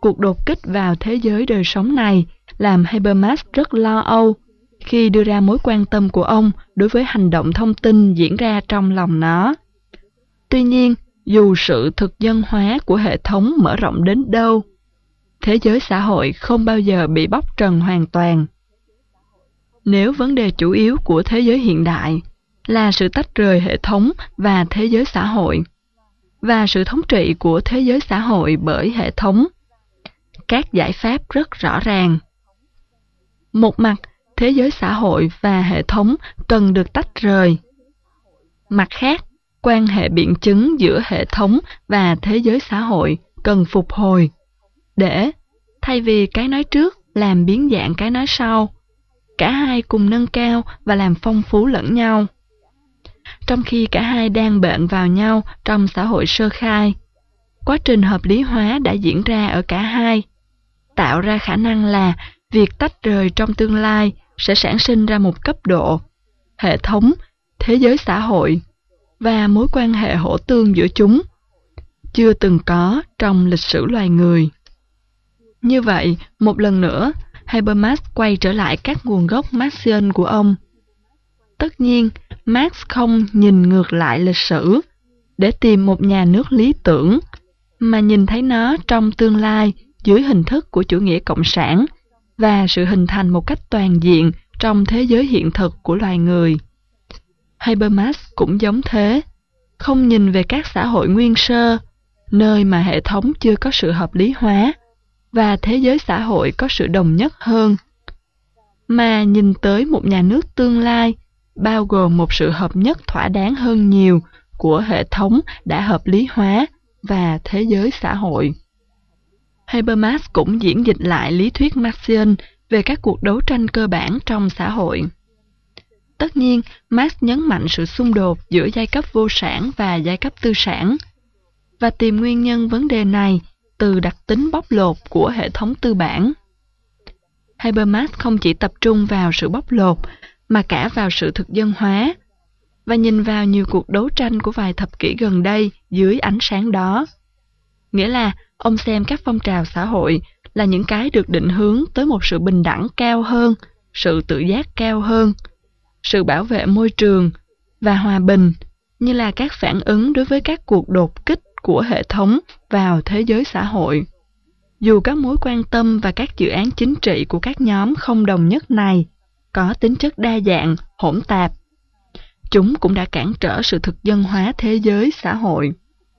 cuộc đột kích vào thế giới đời sống này làm Habermas rất lo âu khi đưa ra mối quan tâm của ông đối với hành động thông tin diễn ra trong lòng nó. Tuy nhiên, dù sự thực dân hóa của hệ thống mở rộng đến đâu, thế giới xã hội không bao giờ bị bóc trần hoàn toàn. Nếu vấn đề chủ yếu của thế giới hiện đại là sự tách rời hệ thống và thế giới xã hội, và sự thống trị của thế giới xã hội bởi hệ thống, các giải pháp rất rõ ràng. Một mặt, thế giới xã hội và hệ thống cần được tách rời. Mặt khác, quan hệ biện chứng giữa hệ thống và thế giới xã hội cần phục hồi, để, thay vì cái nói trước làm biến dạng cái nói sau, cả hai cùng nâng cao và làm phong phú lẫn nhau. Trong khi cả hai đang bệnh vào nhau trong xã hội sơ khai, quá trình hợp lý hóa đã diễn ra ở cả hai, tạo ra khả năng là việc tách rời trong tương lai sẽ sản sinh ra một cấp độ, hệ thống, thế giới xã hội và mối quan hệ hỗ tương giữa chúng, chưa từng có trong lịch sử loài người. Như vậy, một lần nữa, Habermas quay trở lại các nguồn gốc Marxian của ông. Tất nhiên, Marx không nhìn ngược lại lịch sử để tìm một nhà nước lý tưởng, mà nhìn thấy nó trong tương lai dưới hình thức của chủ nghĩa cộng sản và sự hình thành một cách toàn diện trong thế giới hiện thực của loài người. Habermas cũng giống thế, không nhìn về các xã hội nguyên sơ, nơi mà hệ thống chưa có sự hợp lý hóa, và thế giới xã hội có sự đồng nhất hơn, mà nhìn tới một nhà nước tương lai, bao gồm một sự hợp nhất thỏa đáng hơn nhiều của hệ thống đã hợp lý hóa và thế giới xã hội. Habermas cũng diễn dịch lại lý thuyết Marxian về các cuộc đấu tranh cơ bản trong xã hội. Tất nhiên, Marx nhấn mạnh sự xung đột giữa giai cấp vô sản và giai cấp tư sản, và tìm nguyên nhân vấn đề này từ đặc tính bóc lột của hệ thống tư bản. Habermas không chỉ tập trung vào sự bóc lột, mà cả vào sự thực dân hóa, và nhìn vào nhiều cuộc đấu tranh của vài thập kỷ gần đây dưới ánh sáng đó. Nghĩa là, ông xem các phong trào xã hội là những cái được định hướng tới một sự bình đẳng cao hơn, sự tự giác cao hơn, sự bảo vệ môi trường và hòa bình, như là các phản ứng đối với các cuộc đột kích của hệ thống vào thế giới xã hội. Dù các mối quan tâm và các dự án chính trị của các nhóm không đồng nhất này có tính chất đa dạng, hỗn tạp, chúng cũng đã cản trở sự thực dân hóa thế giới xã hội.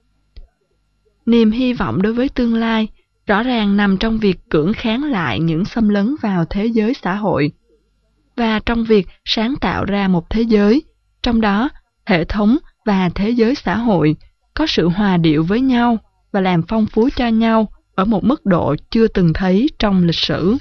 Niềm hy vọng đối với tương lai rõ ràng nằm trong việc cưỡng kháng lại những xâm lấn vào thế giới xã hội, và trong việc sáng tạo ra một thế giới, trong đó hệ thống và thế giới xã hội có sự hòa điệu với nhau và làm phong phú cho nhau ở một mức độ chưa từng thấy trong lịch sử.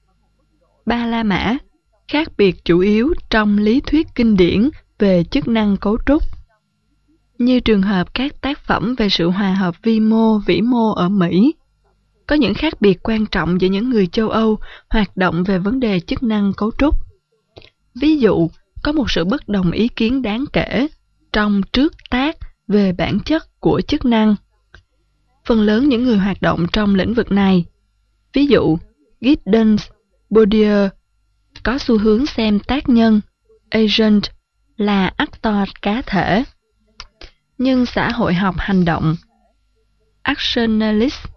Ba La Mã, khác biệt chủ yếu trong lý thuyết kinh điển về chức năng cấu trúc. Như trường hợp các tác phẩm về sự hòa hợp vi mô, vĩ mô ở Mỹ, có những khác biệt quan trọng giữa những người châu Âu hoạt động về vấn đề chức năng cấu trúc. Ví dụ, có một sự bất đồng ý kiến đáng kể trong trước tác về bản chất của chức năng. Phần lớn những người hoạt động trong lĩnh vực này, ví dụ Giddens, Bourdieu, có xu hướng xem tác nhân, agent, là actor cá thể. Nhưng xã hội học hành động, actionalist,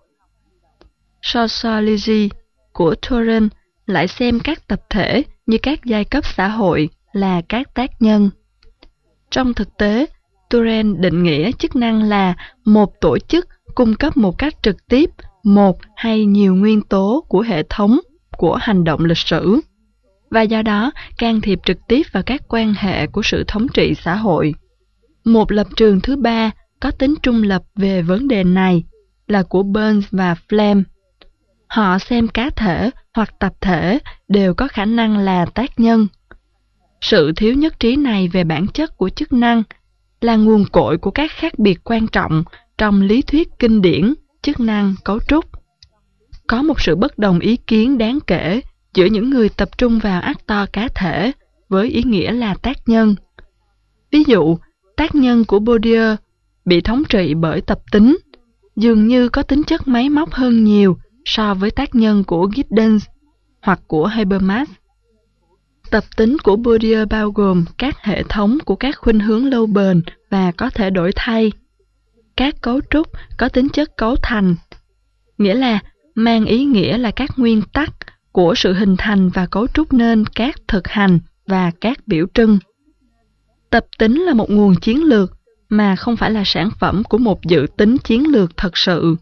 sociology của Turan lại xem các tập thể như các giai cấp xã hội là các tác nhân. Trong thực tế, Turan định nghĩa chức năng là một tổ chức cung cấp một cách trực tiếp một hay nhiều nguyên tố của hệ thống của hành động lịch sử, và do đó can thiệp trực tiếp vào các quan hệ của sự thống trị xã hội. Một lập trường thứ ba có tính trung lập về vấn đề này là của Burns và Flem. Họ xem cá thể hoặc tập thể đều có khả năng là tác nhân. Sự thiếu nhất trí này về bản chất của chức năng là nguồn cội của các khác biệt quan trọng trong lý thuyết kinh điển chức năng cấu trúc. Có một sự bất đồng ý kiến đáng kể giữa những người tập trung vào actor cá thể với ý nghĩa là tác nhân. Ví dụ, tác nhân của Bourdieu bị thống trị bởi tập tính, dường như có tính chất máy móc hơn nhiều so với tác nhân của Giddens hoặc của Habermas. Tập tính của Bourdieu bao gồm các hệ thống của các khuynh hướng lâu bền và có thể đổi thay. Các cấu trúc có tính chất cấu thành, nghĩa là mang ý nghĩa là các nguyên tắc của sự hình thành và cấu trúc nên các thực hành và các biểu trưng. Tập tính là một nguồn chiến lược mà không phải là sản phẩm của một dự tính chiến lược thật sự.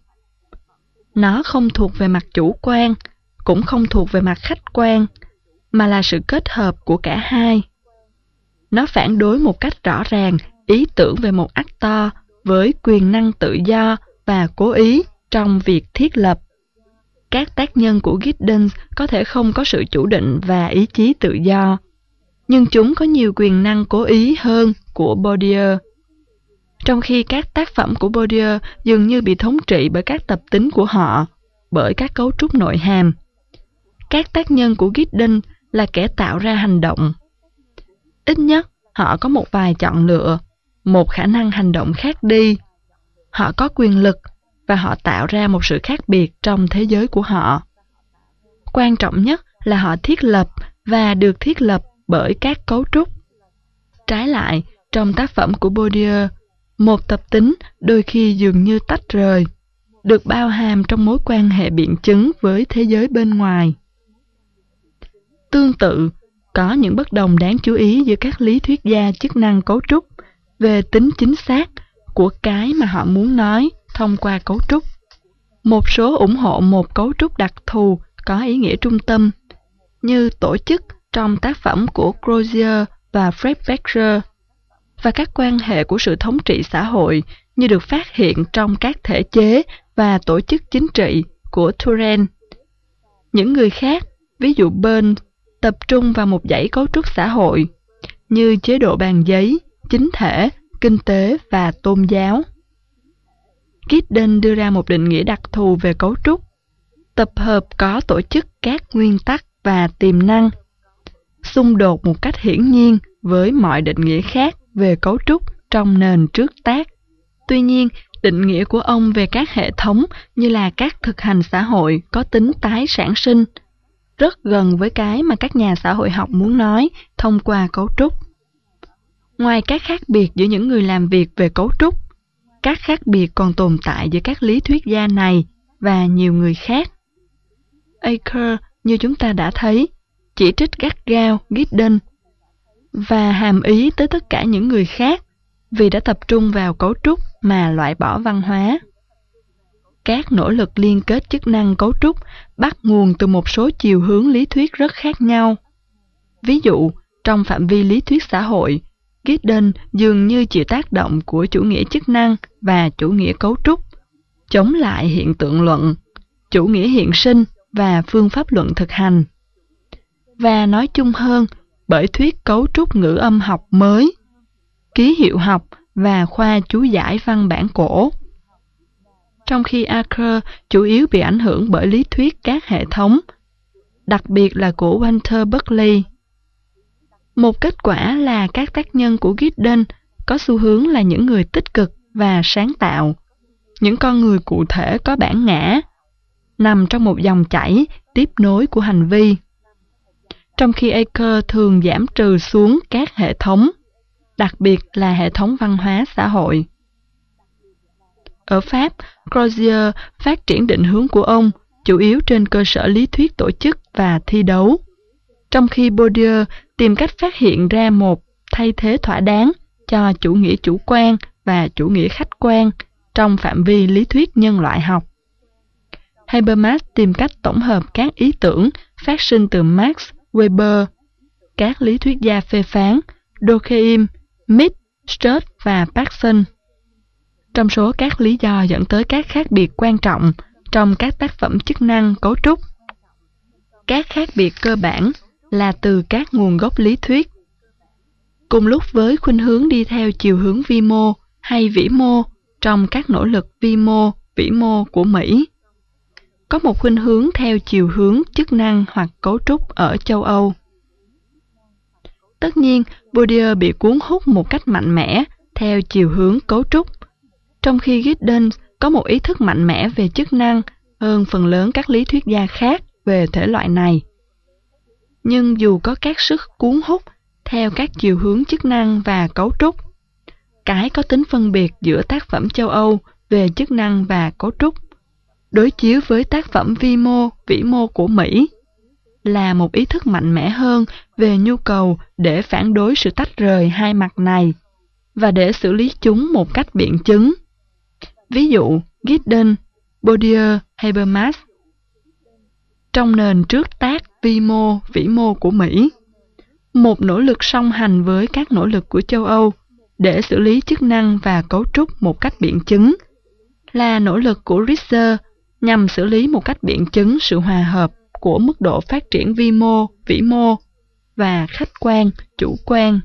Nó không thuộc về mặt chủ quan, cũng không thuộc về mặt khách quan, mà là sự kết hợp của cả hai. Nó phản đối một cách rõ ràng ý tưởng về một actor với quyền năng tự do và cố ý trong việc thiết lập. Các tác nhân của Giddens có thể không có sự chủ định và ý chí tự do, nhưng chúng có nhiều quyền năng cố ý hơn của Bourdieu. Trong khi các tác phẩm của Bourdieu dường như bị thống trị bởi các tập tính của họ, bởi các cấu trúc nội hàm. Các tác nhân của Giddens là kẻ tạo ra hành động. Ít nhất, họ có một vài chọn lựa, một khả năng hành động khác đi. Họ có quyền lực và họ tạo ra một sự khác biệt trong thế giới của họ. Quan trọng nhất là họ thiết lập và được thiết lập bởi các cấu trúc. Trái lại, trong tác phẩm của Bourdieu, một tập tính đôi khi dường như tách rời, được bao hàm trong mối quan hệ biện chứng với thế giới bên ngoài. Tương tự, có những bất đồng đáng chú ý giữa các lý thuyết gia chức năng cấu trúc về tính chính xác của cái mà họ muốn nói thông qua cấu trúc. Một số ủng hộ một cấu trúc đặc thù có ý nghĩa trung tâm, như tổ chức trong tác phẩm của Crozier và Fred Becker, và các quan hệ của sự thống trị xã hội như được phát hiện trong các thể chế và tổ chức chính trị của Turenne. Những người khác, ví dụ Burns, tập trung vào một dãy cấu trúc xã hội, như chế độ bàn giấy, chính thể, kinh tế và tôn giáo. Giddens đưa ra một định nghĩa đặc thù về cấu trúc, tập hợp có tổ chức các nguyên tắc và tiềm năng, xung đột một cách hiển nhiên với mọi định nghĩa khác về cấu trúc trong nền trước tác. Tuy nhiên, định nghĩa của ông về các hệ thống như là các thực hành xã hội có tính tái sản sinh, rất gần với cái mà các nhà xã hội học muốn nói thông qua cấu trúc. Ngoài các khác biệt giữa những người làm việc về cấu trúc, các khác biệt còn tồn tại giữa các lý thuyết gia này và nhiều người khác. Acker, như chúng ta đã thấy, chỉ trích gắt gao Giddens và hàm ý tới tất cả những người khác vì đã tập trung vào cấu trúc mà loại bỏ văn hóa. Các nỗ lực liên kết chức năng cấu trúc bắt nguồn từ một số chiều hướng lý thuyết rất khác nhau. Ví dụ, trong phạm vi lý thuyết xã hội, Giddens dường như chịu tác động của chủ nghĩa chức năng và chủ nghĩa cấu trúc, chống lại hiện tượng luận, chủ nghĩa hiện sinh và phương pháp luận thực hành. Và nói chung hơn, bởi thuyết cấu trúc ngữ âm học mới, ký hiệu học và khoa chú giải văn bản cổ. Trong khi Acker chủ yếu bị ảnh hưởng bởi lý thuyết các hệ thống, đặc biệt là của Walter Berkeley. Một kết quả là các tác nhân của Giddens có xu hướng là những người tích cực và sáng tạo, những con người cụ thể có bản ngã, nằm trong một dòng chảy tiếp nối của hành vi. Trong khi Acker thường giảm trừ xuống các hệ thống, đặc biệt là hệ thống văn hóa xã hội. Ở Pháp, Crozier phát triển định hướng của ông chủ yếu trên cơ sở lý thuyết tổ chức và thi đấu, trong khi Bourdieu tìm cách phát hiện ra một thay thế thỏa đáng cho chủ nghĩa chủ quan và chủ nghĩa khách quan trong phạm vi lý thuyết nhân loại học. Habermas tìm cách tổng hợp các ý tưởng phát sinh từ Marx, Weber, các lý thuyết gia phê phán, Durkheim, Mitt, Sturt và Bergson. Trong số các lý do dẫn tới các khác biệt quan trọng trong các tác phẩm chức năng cấu trúc, các khác biệt cơ bản là từ các nguồn gốc lý thuyết. Cùng lúc với khuynh hướng đi theo chiều hướng vi mô hay vĩ mô trong các nỗ lực vi mô, vĩ mô của Mỹ, có một khuynh hướng theo chiều hướng chức năng hoặc cấu trúc ở châu Âu. Tất nhiên, Bourdieu bị cuốn hút một cách mạnh mẽ theo chiều hướng cấu trúc, trong khi Giddens có một ý thức mạnh mẽ về chức năng hơn phần lớn các lý thuyết gia khác về thể loại này. Nhưng dù có các sức cuốn hút theo các chiều hướng chức năng và cấu trúc, cái có tính phân biệt giữa tác phẩm châu Âu về chức năng và cấu trúc đối chiếu với tác phẩm vi mô, vĩ mô của Mỹ là một ý thức mạnh mẽ hơn về nhu cầu để phản đối sự tách rời hai mặt này và để xử lý chúng một cách biện chứng. Ví dụ, Giddens, Bourdieu, Habermas. Trong nền trước tác vi mô, vĩ mô của Mỹ, một nỗ lực song hành với các nỗ lực của châu Âu để xử lý chức năng và cấu trúc một cách biện chứng là nỗ lực của Richter nhằm xử lý một cách biện chứng sự hòa hợp của mức độ phát triển vi mô, vĩ mô và khách quan, chủ quan.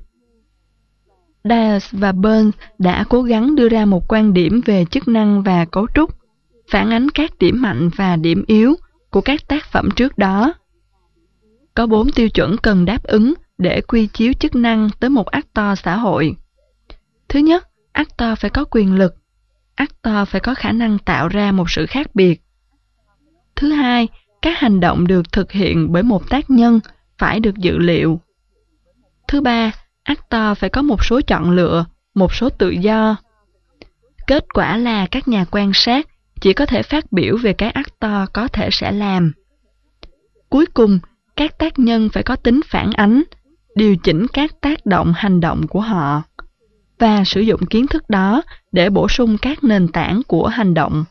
Diels và Burns đã cố gắng đưa ra một quan điểm về chức năng và cấu trúc, phản ánh các điểm mạnh và điểm yếu của các tác phẩm trước đó. Có 4 tiêu chuẩn cần đáp ứng để quy chiếu chức năng tới một actor xã hội. Thứ nhất, actor phải có quyền lực. Actor phải có khả năng tạo ra một sự khác biệt. Thứ hai, các hành động được thực hiện bởi một tác nhân phải được dự liệu. Thứ ba, actor phải có một số chọn lựa, một số tự do. Kết quả là các nhà quan sát chỉ có thể phát biểu về cái actor có thể sẽ làm. Cuối cùng, các tác nhân phải có tính phản ánh, điều chỉnh các tác động hành động của họ và sử dụng kiến thức đó để bổ sung các nền tảng của hành động.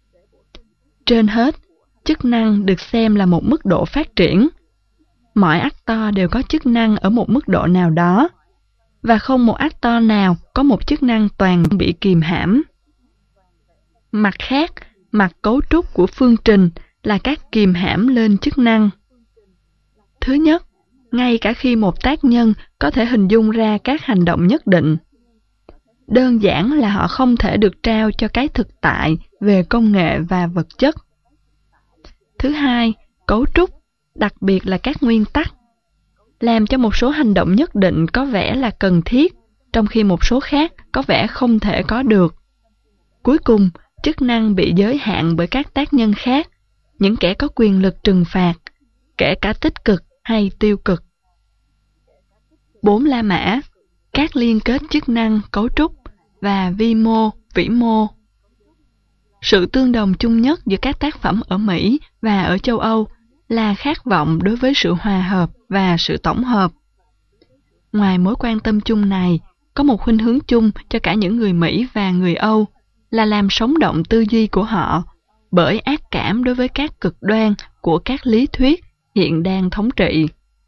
Trên hết, chức năng được xem là một mức độ phát triển. Mọi actor đều có chức năng ở một mức độ nào đó, và không một actor nào có một chức năng toàn bị kìm hãm. Mặt khác, mặt cấu trúc của phương trình là các kìm hãm lên chức năng. Thứ nhất, ngay cả khi một tác nhân có thể hình dung ra các hành động nhất định, đơn giản là họ không thể được trao cho cái thực tại về công nghệ và vật chất. Thứ hai, cấu trúc, đặc biệt là các nguyên tắc, làm cho một số hành động nhất định có vẻ là cần thiết, trong khi một số khác có vẻ không thể có được. Cuối cùng, chức năng bị giới hạn bởi các tác nhân khác, những kẻ có quyền lực trừng phạt, kể cả tích cực hay tiêu cực. 4 La Mã, các liên kết chức năng, cấu trúc và vi mô, vĩ mô. Sự tương đồng chung nhất giữa các tác phẩm ở Mỹ và ở châu Âu là khát vọng đối với sự hòa hợp và sự tổng hợp. Ngoài mối quan tâm chung này, có một khuynh hướng chung cho cả những người Mỹ và người Âu là làm sống động tư duy của họ bởi ác cảm đối với các cực đoan của các lý thuyết hiện đang thống trị.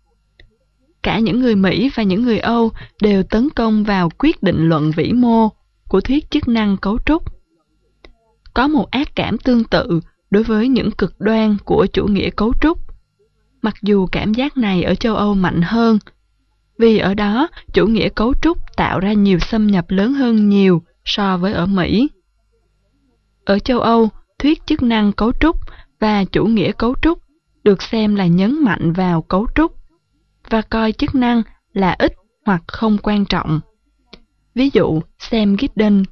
Cả những người Mỹ và những người Âu đều tấn công vào quyết định luận vĩ mô của thuyết chức năng cấu trúc. Có một ác cảm tương tự đối với những cực đoan của chủ nghĩa cấu trúc, mặc dù cảm giác này ở châu Âu mạnh hơn, vì ở đó chủ nghĩa cấu trúc tạo ra nhiều xâm nhập lớn hơn nhiều so với ở Mỹ. Ở châu Âu, thuyết chức năng cấu trúc và chủ nghĩa cấu trúc được xem là nhấn mạnh vào cấu trúc và coi chức năng là ít hoặc không quan trọng. Ví dụ, xem Giddens.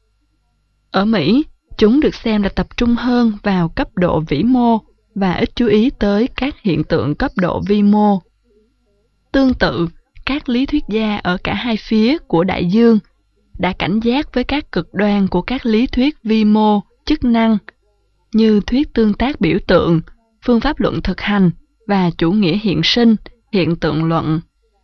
Ở Mỹ, chúng được xem là tập trung hơn vào cấp độ vĩ mô và ít chú ý tới các hiện tượng cấp độ vi mô. Tương tự, các lý thuyết gia ở cả hai phía của đại dương đã cảnh giác với các cực đoan của các lý thuyết vi mô, chức năng, như thuyết tương tác biểu tượng, phương pháp luận thực hành và chủ nghĩa hiện sinh, hiện tượng luận.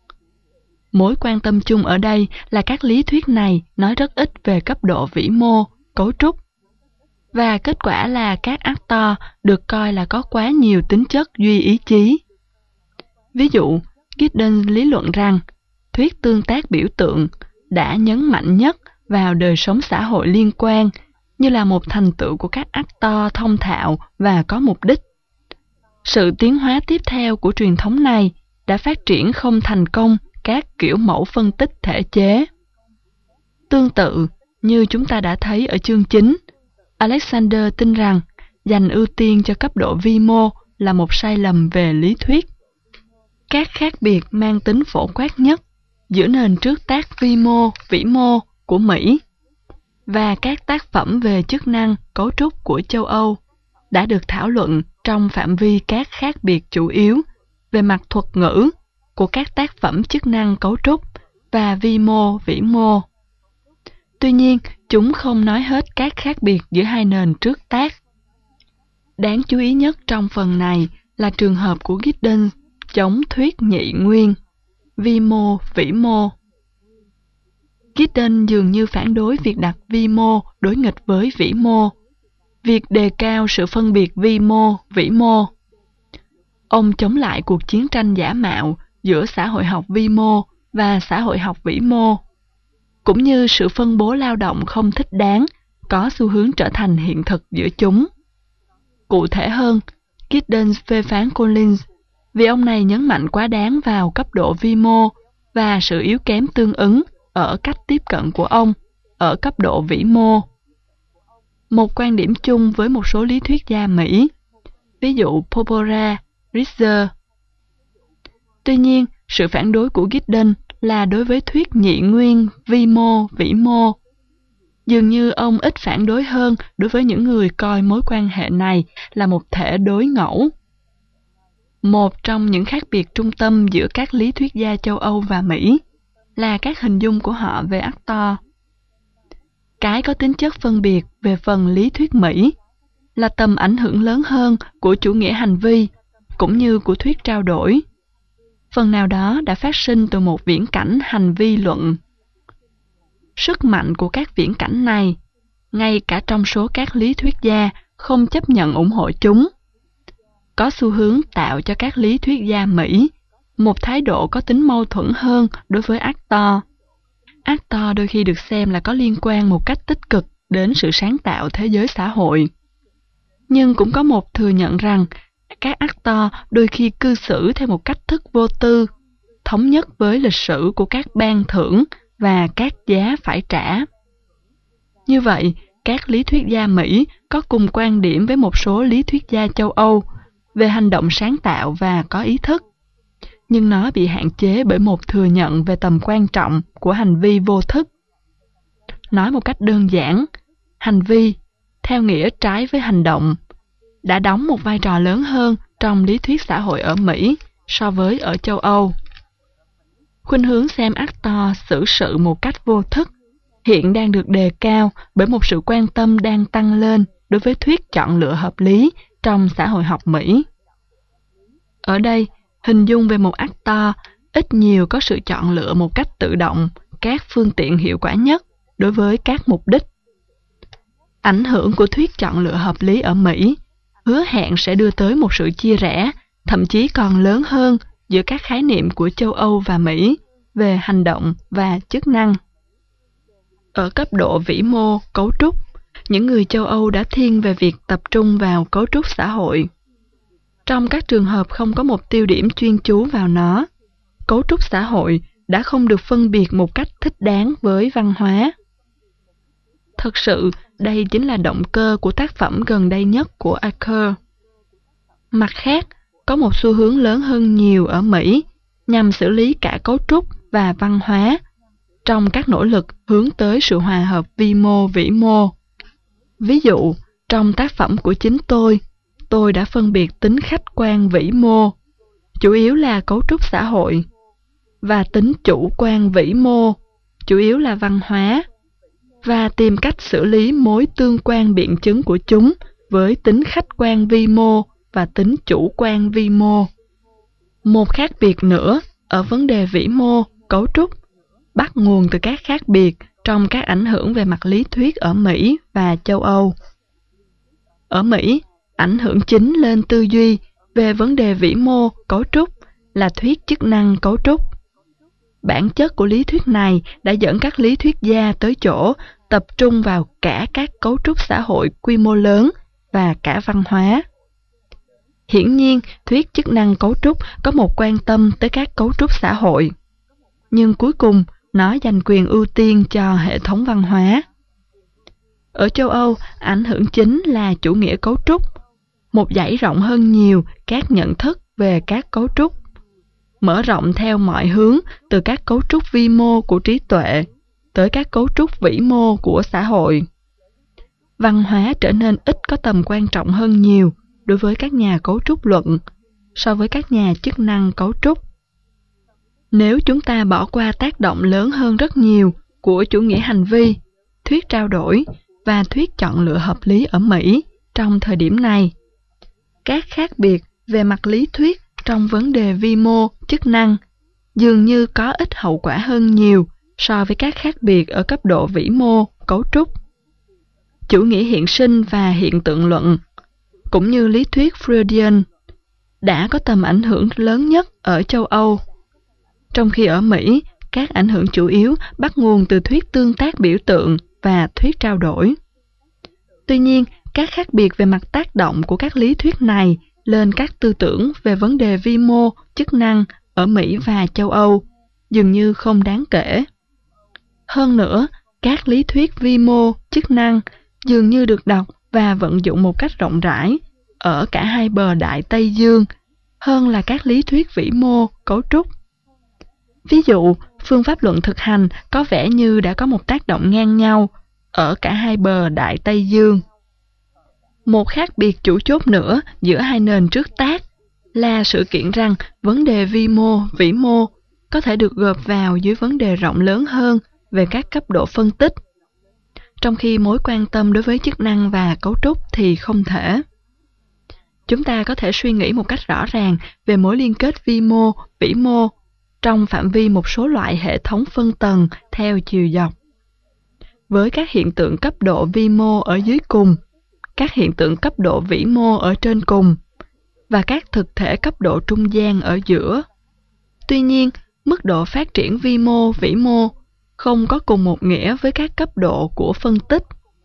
Mối quan tâm chung ở đây là các lý thuyết này nói rất ít về cấp độ vĩ mô, cấu trúc, và kết quả là các actor được coi là có quá nhiều tính chất duy ý chí. Ví dụ, Giddens lý luận rằng thuyết tương tác biểu tượng đã nhấn mạnh nhất vào đời sống xã hội liên quan như là một thành tựu của các actor thông thạo và có mục đích. Sự tiến hóa tiếp theo của truyền thống này đã phát triển không thành công các kiểu mẫu phân tích thể chế. Tương tự, như chúng ta đã thấy ở chương 9, Alexander tin rằng dành ưu tiên cho cấp độ vi mô là một sai lầm về lý thuyết. Các khác biệt mang tính phổ quát nhất giữa nền trước tác vi mô, vĩ mô của Mỹ và các tác phẩm về chức năng, cấu trúc của châu Âu đã được thảo luận trong phạm vi các khác biệt chủ yếu về mặt thuật ngữ của các tác phẩm chức năng cấu trúc và vi mô vĩ mô. Tuy nhiên, chúng không nói hết các khác biệt giữa hai nền trước tác. Đáng chú ý nhất trong phần này là trường hợp của Giddens chống thuyết nhị nguyên, vi mô vĩ mô. Giddens dường như phản đối việc đặt vi mô đối nghịch với vĩ mô, việc đề cao sự phân biệt vi mô, vĩ mô. Ông chống lại cuộc chiến tranh giả mạo giữa xã hội học vi mô và xã hội học vĩ mô, cũng như sự phân bố lao động không thích đáng có xu hướng trở thành hiện thực giữa chúng. Cụ thể hơn, Giddens phê phán Collins vì ông này nhấn mạnh quá đáng vào cấp độ vi mô và sự yếu kém tương ứng ở cách tiếp cận của ông ở cấp độ vĩ mô. Một quan điểm chung với một số lý thuyết gia Mỹ, ví dụ Popora, Ritzer. Tuy nhiên, sự phản đối của Giddens là đối với thuyết nhị nguyên, vi mô, vĩ mô. Dường như ông ít phản đối hơn đối với những người coi mối quan hệ này là một thể đối ngẫu. Một trong những khác biệt trung tâm giữa các lý thuyết gia châu Âu và Mỹ là các hình dung của họ về actor. Cái có tính chất phân biệt về phần lý thuyết Mỹ là tầm ảnh hưởng lớn hơn của chủ nghĩa hành vi cũng như của thuyết trao đổi. Phần nào đó đã phát sinh từ một viễn cảnh hành vi luận. Sức mạnh của các viễn cảnh này, ngay cả trong số các lý thuyết gia không chấp nhận ủng hộ chúng, có xu hướng tạo cho các lý thuyết gia Mỹ một thái độ có tính mâu thuẫn hơn đối với actor. Actor đôi khi được xem là có liên quan một cách tích cực đến sự sáng tạo thế giới xã hội. Nhưng cũng có một thừa nhận rằng các actor đôi khi cư xử theo một cách thức vô tư, thống nhất với lịch sử của các ban thưởng và các giá phải trả. Như vậy, các lý thuyết gia Mỹ có cùng quan điểm với một số lý thuyết gia châu Âu về hành động sáng tạo và có ý thức, nhưng nó bị hạn chế bởi một thừa nhận về tầm quan trọng của hành vi vô thức. Nói một cách đơn giản, hành vi, theo nghĩa trái với hành động, đã đóng một vai trò lớn hơn trong lý thuyết xã hội ở Mỹ so với ở châu Âu. Khuynh hướng xem actor xử sự một cách vô thức hiện đang được đề cao bởi một sự quan tâm đang tăng lên đối với thuyết chọn lựa hợp lý trong xã hội học Mỹ. Ở đây, hình dung về một actor ít nhiều có sự chọn lựa một cách tự động các phương tiện hiệu quả nhất đối với các mục đích. Ảnh hưởng của thuyết chọn lựa hợp lý ở Mỹ hứa hẹn sẽ đưa tới một sự chia rẽ, thậm chí còn lớn hơn giữa các khái niệm của châu Âu và Mỹ về hành động và chức năng. Ở cấp độ vĩ mô, cấu trúc, những người châu Âu đã thiên về việc tập trung vào cấu trúc xã hội. Trong các trường hợp không có một tiêu điểm chuyên chú vào nó, cấu trúc xã hội đã không được phân biệt một cách thích đáng với văn hóa. Thật sự, đây chính là động cơ của tác phẩm gần đây nhất của Acker. Mặt khác, có một xu hướng lớn hơn nhiều ở Mỹ nhằm xử lý cả cấu trúc và văn hóa trong các nỗ lực hướng tới sự hòa hợp vi mô vĩ mô. Ví dụ, trong tác phẩm của chính tôi đã phân biệt tính khách quan vĩ mô, chủ yếu là cấu trúc xã hội, và tính chủ quan vĩ mô, chủ yếu là văn hóa, và tìm cách xử lý mối tương quan biện chứng của chúng với tính khách quan vi mô và tính chủ quan vi mô. Một khác biệt nữa ở vấn đề vĩ mô, cấu trúc, bắt nguồn từ các khác biệt trong các ảnh hưởng về mặt lý thuyết ở Mỹ và châu Âu. Ở Mỹ, ảnh hưởng chính lên tư duy về vấn đề vĩ mô, cấu trúc là thuyết chức năng cấu trúc. Bản chất của lý thuyết này đã dẫn các lý thuyết gia tới chỗ tập trung vào cả các cấu trúc xã hội quy mô lớn và cả văn hóa. Hiển nhiên, thuyết chức năng cấu trúc có một quan tâm tới các cấu trúc xã hội, nhưng cuối cùng nó giành quyền ưu tiên cho hệ thống văn hóa. Ở châu Âu, ảnh hưởng chính là chủ nghĩa cấu trúc, một dãy rộng hơn nhiều các nhận thức về các cấu trúc, mở rộng theo mọi hướng từ các cấu trúc vi mô của trí tuệ tới các cấu trúc vĩ mô của xã hội. văn hóa trở nên ít có tầm quan trọng hơn nhiều đối với các nhà cấu trúc luận so với các nhà chức năng cấu trúc. Nếu chúng ta bỏ qua tác động lớn hơn rất nhiều của chủ nghĩa hành vi, thuyết trao đổi và thuyết chọn lựa hợp lý ở Mỹ trong thời điểm này, các khác biệt về mặt lý thuyết trong vấn đề vi mô, chức năng dường như có ít hậu quả hơn nhiều so với các khác biệt ở cấp độ vĩ mô, cấu trúc. Chủ nghĩa hiện sinh và hiện tượng luận, cũng như lý thuyết Freudian, đã có tầm ảnh hưởng lớn nhất ở châu Âu, trong khi ở Mỹ, các ảnh hưởng chủ yếu bắt nguồn từ thuyết tương tác biểu tượng và thuyết trao đổi. Tuy nhiên, các khác biệt về mặt tác động của các lý thuyết này lên các tư tưởng về vấn đề vi mô, chức năng ở Mỹ và châu Âu dường như không đáng kể. Hơn nữa, các lý thuyết vi mô, chức năng dường như được đọc và vận dụng một cách rộng rãi ở cả hai bờ Đại Tây Dương hơn là các lý thuyết vĩ mô, cấu trúc. Ví dụ, phương pháp luận thực hành có vẻ như đã có một tác động ngang nhau ở cả hai bờ Đại Tây Dương. Một khác biệt chủ chốt nữa giữa hai nền trước tác là sự kiện rằng vấn đề vi mô, vĩ mô có thể được gộp vào dưới vấn đề rộng lớn hơn về các cấp độ phân tích, trong khi mối quan tâm đối với chức năng và cấu trúc thì không thể. Chúng ta có thể suy nghĩ một cách rõ ràng về mối liên kết vi mô, vĩ mô trong phạm vi một số loại hệ thống phân tầng theo chiều dọc. Với các hiện tượng cấp độ vi mô ở dưới cùng, các hiện tượng cấp độ vĩ mô ở trên cùng, và các thực thể cấp độ trung gian ở giữa. Tuy nhiên, mức độ phát triển vi mô, vĩ mô không có cùng một nghĩa với các cấp độ của phân tích.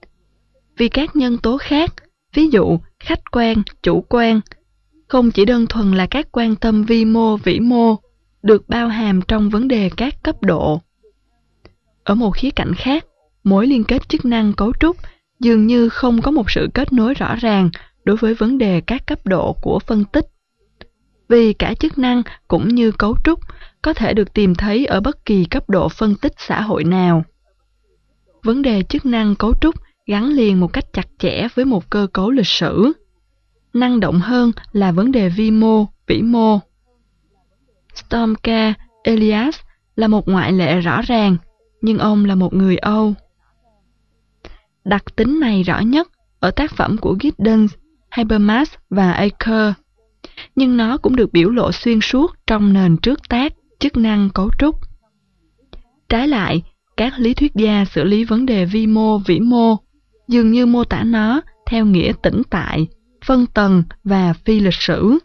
Vì các nhân tố khác, ví dụ khách quan, chủ quan, không chỉ đơn thuần là các quan tâm vi mô, vĩ mô, được bao hàm trong vấn đề các cấp độ. Ở một khía cạnh khác, mối liên kết chức năng cấu trúc dường như không có một sự kết nối rõ ràng đối với vấn đề các cấp độ của phân tích. Vì cả chức năng cũng như cấu trúc có thể được tìm thấy ở bất kỳ cấp độ phân tích xã hội nào. Vấn đề chức năng cấu trúc gắn liền một cách chặt chẽ với một cơ cấu lịch sử. Năng động hơn là vấn đề vi mô, vĩ mô. Stormka Elias là một ngoại lệ rõ ràng, nhưng ông là một người Âu. Đặc tính này rõ nhất ở tác phẩm của Giddens, Habermas và Acker, nhưng nó cũng được biểu lộ xuyên suốt trong nền trước tác, chức năng cấu trúc. Trái lại, các lý thuyết gia xử lý vấn đề vi mô, vĩ mô dường như mô tả nó theo nghĩa tĩnh tại, phân tầng và phi lịch sử.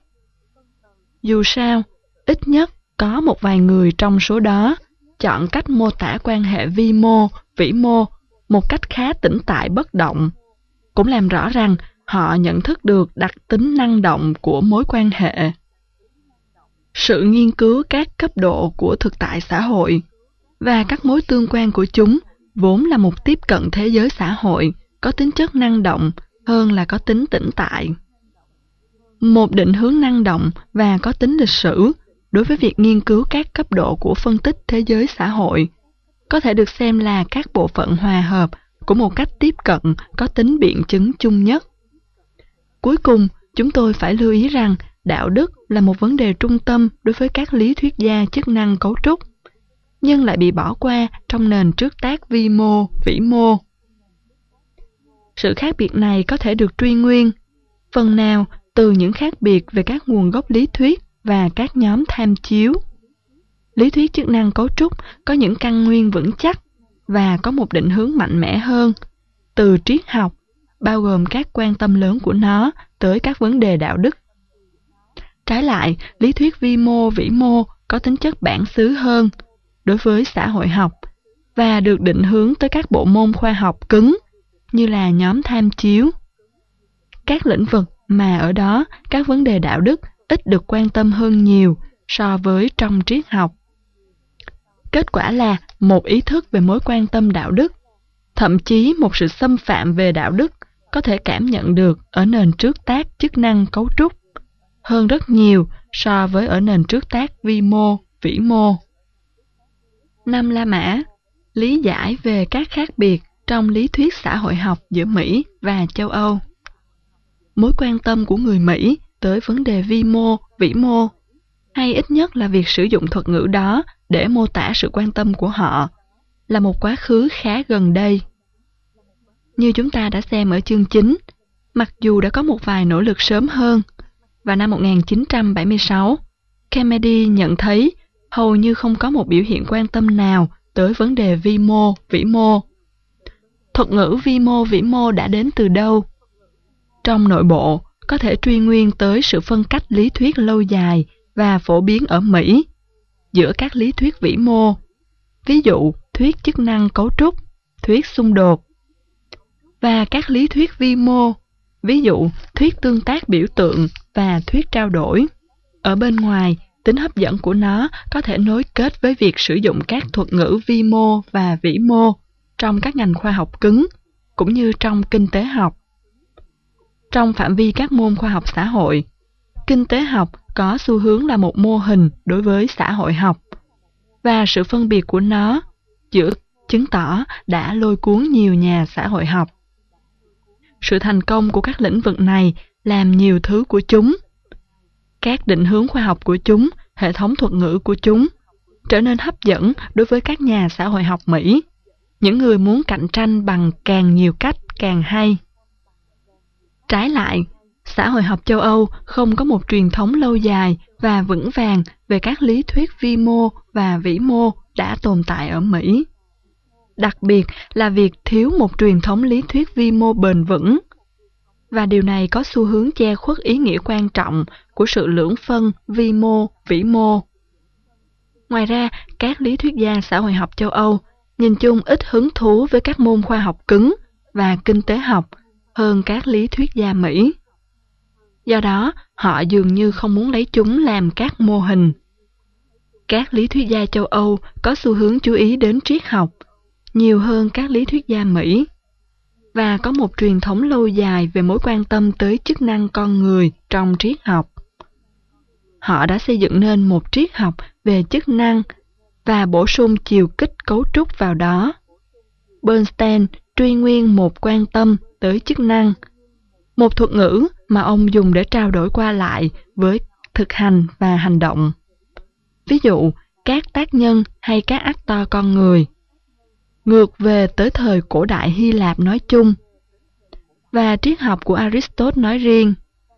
Dù sao, ít nhất có một vài người trong số đó chọn cách mô tả quan hệ vi mô, vĩ mô một cách khá tĩnh tại bất động, cũng làm rõ rằng họ nhận thức được đặc tính năng động của mối quan hệ. Sự nghiên cứu các cấp độ của thực tại xã hội và các mối tương quan của chúng vốn là một tiếp cận thế giới xã hội có tính chất năng động hơn là có tính tĩnh tại. Một định hướng năng động và có tính lịch sử đối với việc nghiên cứu các cấp độ của phân tích thế giới xã hội có thể được xem là các bộ phận hòa hợp của một cách tiếp cận có tính biện chứng chung nhất. Cuối cùng, chúng tôi phải lưu ý rằng đạo đức là một vấn đề trung tâm đối với các lý thuyết gia chức năng cấu trúc, nhưng lại bị bỏ qua trong nền trước tác vi mô, vĩ mô. Sự khác biệt này có thể được truy nguyên, phần nào từ những khác biệt về các nguồn gốc lý thuyết và các nhóm tham chiếu. Lý thuyết chức năng cấu trúc có những căn nguyên vững chắc và có một định hướng mạnh mẽ hơn, từ triết học, bao gồm các quan tâm lớn của nó tới các vấn đề đạo đức. Trái lại, lý thuyết vi mô, vĩ mô có tính chất bản xứ hơn đối với xã hội học và được định hướng tới các bộ môn khoa học cứng như là nhóm tham chiếu. Các lĩnh vực mà ở đó các vấn đề đạo đức ít được quan tâm hơn nhiều so với trong triết học. Kết quả là một ý thức về mối quan tâm đạo đức, thậm chí một sự xâm phạm về đạo đức có thể cảm nhận được ở nền trước tác chức năng cấu trúc hơn rất nhiều so với ở nền trước tác vi mô, vĩ mô. 5. La Mã lý giải về các khác biệt trong lý thuyết xã hội học giữa Mỹ và châu Âu. Mối quan tâm của người Mỹ tới vấn đề vi mô, vĩ mô, hay ít nhất là việc sử dụng thuật ngữ đó để mô tả sự quan tâm của họ, là một quá khứ khá gần đây. Như chúng ta đã xem ở chương 9, mặc dù đã có một vài nỗ lực sớm hơn, vào năm 1976, Kennedy nhận thấy hầu như không có một biểu hiện quan tâm nào tới vấn đề vi mô, vĩ mô. Thuật ngữ vi mô, vĩ mô đã đến từ đâu? Trong nội bộ, có thể truy nguyên tới sự phân cách lý thuyết lâu dài và phổ biến ở Mỹ giữa các lý thuyết vĩ mô, ví dụ thuyết chức năng cấu trúc, thuyết xung đột, và các lý thuyết vi mô, ví dụ thuyết tương tác biểu tượng và thuyết trao đổi. Ở bên ngoài, tính hấp dẫn của nó có thể nối kết với việc sử dụng các thuật ngữ vi mô và vĩ mô trong các ngành khoa học cứng, cũng như trong kinh tế học. Trong phạm vi các môn khoa học xã hội, kinh tế học có xu hướng là một mô hình đối với xã hội học, và sự phân biệt của nó giữa chứng tỏ đã lôi cuốn nhiều nhà xã hội học. Sự thành công của các lĩnh vực này làm nhiều thứ của chúng. Các định hướng khoa học của chúng, hệ thống thuật ngữ của chúng, trở nên hấp dẫn đối với các nhà xã hội học Mỹ, những người muốn cạnh tranh bằng càng nhiều cách càng hay. Trái lại, xã hội học châu Âu không có một truyền thống lâu dài và vững vàng về các lý thuyết vi mô và vĩ mô đã tồn tại ở Mỹ. Đặc biệt là việc thiếu một truyền thống lý thuyết vi mô bền vững. Và điều này có xu hướng che khuất ý nghĩa quan trọng của sự lưỡng phân vi mô, vĩ mô. Ngoài ra, các lý thuyết gia xã hội học châu Âu nhìn chung ít hứng thú với các môn khoa học cứng và kinh tế học hơn các lý thuyết gia Mỹ. Do đó, họ dường như không muốn lấy chúng làm các mô hình. Các lý thuyết gia châu Âu có xu hướng chú ý đến triết học nhiều hơn các lý thuyết gia Mỹ, và có một truyền thống lâu dài về mối quan tâm tới chức năng con người trong triết học. Họ đã xây dựng nên một triết học về chức năng và bổ sung chiều kích cấu trúc vào đó. Bernstein truy nguyên một quan tâm tới chức năng, một thuật ngữ mà ông dùng để trao đổi qua lại với thực hành và hành động. Ví dụ, các tác nhân hay các actor con người, ngược về tới thời cổ đại Hy Lạp nói chung, và triết học của Aristotle nói riêng.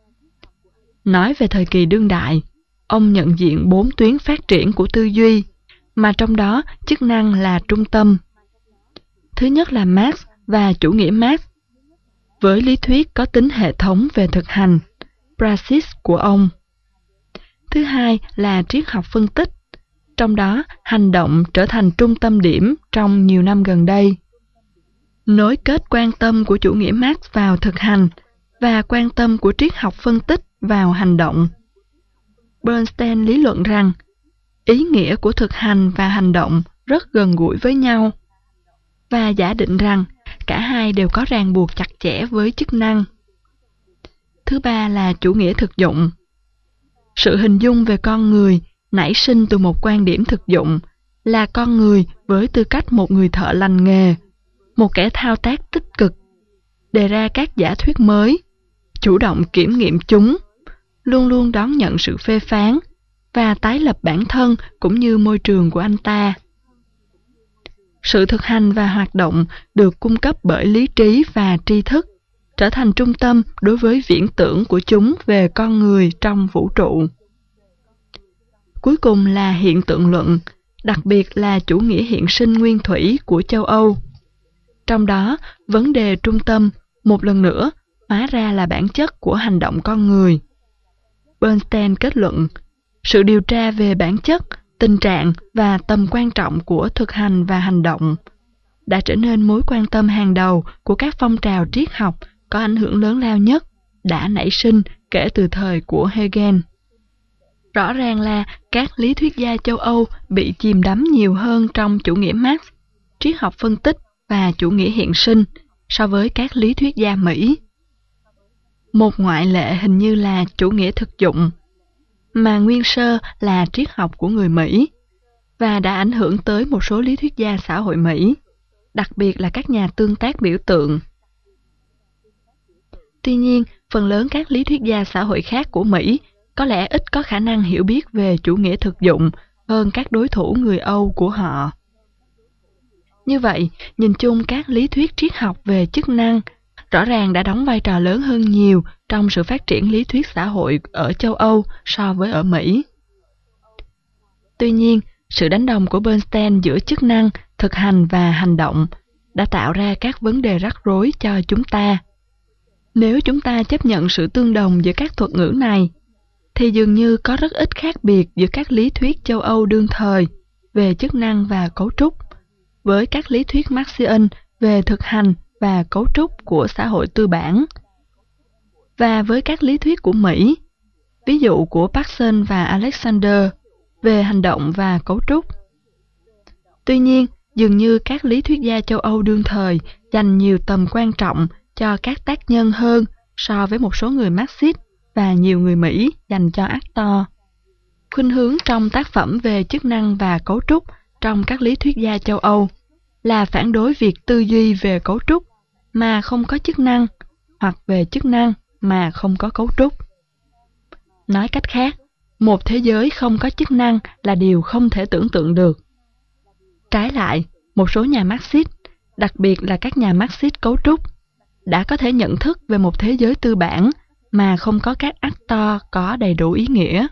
Nói về thời kỳ đương đại, ông nhận diện 4 tuyến phát triển của tư duy, mà trong đó chức năng là trung tâm. Thứ nhất là Marx và chủ nghĩa Marx, với lý thuyết có tính hệ thống về thực hành, praxis của ông. Thứ hai là triết học phân tích, trong đó hành động trở thành trung tâm điểm trong nhiều năm gần đây. Nối kết quan tâm của chủ nghĩa Marx vào thực hành và quan tâm của triết học phân tích vào hành động. Bernstein lý luận rằng ý nghĩa của thực hành và hành động rất gần gũi với nhau, và giả định rằng cả hai đều có ràng buộc chặt chẽ với chức năng. Thứ ba là chủ nghĩa thực dụng. Sự hình dung về con người nảy sinh từ một quan điểm thực dụng là con người với tư cách một người thợ lành nghề, một kẻ thao tác tích cực, đề ra các giả thuyết mới, chủ động kiểm nghiệm chúng, luôn luôn đón nhận sự phê phán và tái lập bản thân cũng như môi trường của anh ta. Sự thực hành và hoạt động được cung cấp bởi lý trí và tri thức, trở thành trung tâm đối với viễn tưởng của chúng về con người trong vũ trụ. Cuối cùng là hiện tượng luận, đặc biệt là chủ nghĩa hiện sinh nguyên thủy của châu Âu. Trong đó, vấn đề trung tâm một lần nữa hóa ra là bản chất của hành động con người. Bernstein kết luận, sự điều tra về bản chất, tình trạng và tầm quan trọng của thực hành và hành động đã trở nên mối quan tâm hàng đầu của các phong trào triết học có ảnh hưởng lớn lao nhất đã nảy sinh kể từ thời của Hegel. Rõ ràng là các lý thuyết gia châu Âu bị chìm đắm nhiều hơn trong chủ nghĩa Marx, triết học phân tích và chủ nghĩa hiện sinh so với các lý thuyết gia Mỹ. Một ngoại lệ hình như là chủ nghĩa thực dụng, mà nguyên sơ là triết học của người Mỹ, và đã ảnh hưởng tới một số lý thuyết gia xã hội Mỹ. đặc biệt là các nhà tương tác biểu tượng. Tuy nhiên, phần lớn các lý thuyết gia xã hội khác của Mỹ có lẽ ít có khả năng hiểu biết về chủ nghĩa thực dụng hơn các đối thủ người Âu của họ. Như vậy, nhìn chung các lý thuyết triết học về chức năng rõ ràng đã đóng vai trò lớn hơn nhiều trong sự phát triển lý thuyết xã hội ở châu Âu so với ở Mỹ. Tuy nhiên, sự đánh đồng của Bernstein giữa chức năng, thực hành và hành động đã tạo ra các vấn đề rắc rối cho chúng ta. Nếu chúng ta chấp nhận sự tương đồng giữa các thuật ngữ này, thì dường như có rất ít khác biệt giữa các lý thuyết châu Âu đương thời về chức năng và cấu trúc, với các lý thuyết Marxian về thực hành và cấu trúc của xã hội tư bản, và với các lý thuyết của Mỹ, ví dụ của Paxson và Alexander về hành động và cấu trúc. Tuy nhiên, dường như các lý thuyết gia châu Âu đương thời dành nhiều tầm quan trọng cho các tác nhân hơn so với một số người Marxist và nhiều người Mỹ dành cho Actor. Khuynh hướng trong tác phẩm về chức năng và cấu trúc trong các lý thuyết gia châu Âu là phản đối việc tư duy về cấu trúc mà không có chức năng, hoặc về chức năng mà không có cấu trúc. Nói cách khác, một thế giới không có chức năng là điều không thể tưởng tượng được. Trái lại, một số nhà Marxist, đặc biệt là các nhà Marxist cấu trúc, đã có thể nhận thức về một thế giới tư bản mà không có các actor có đầy đủ ý nghĩa.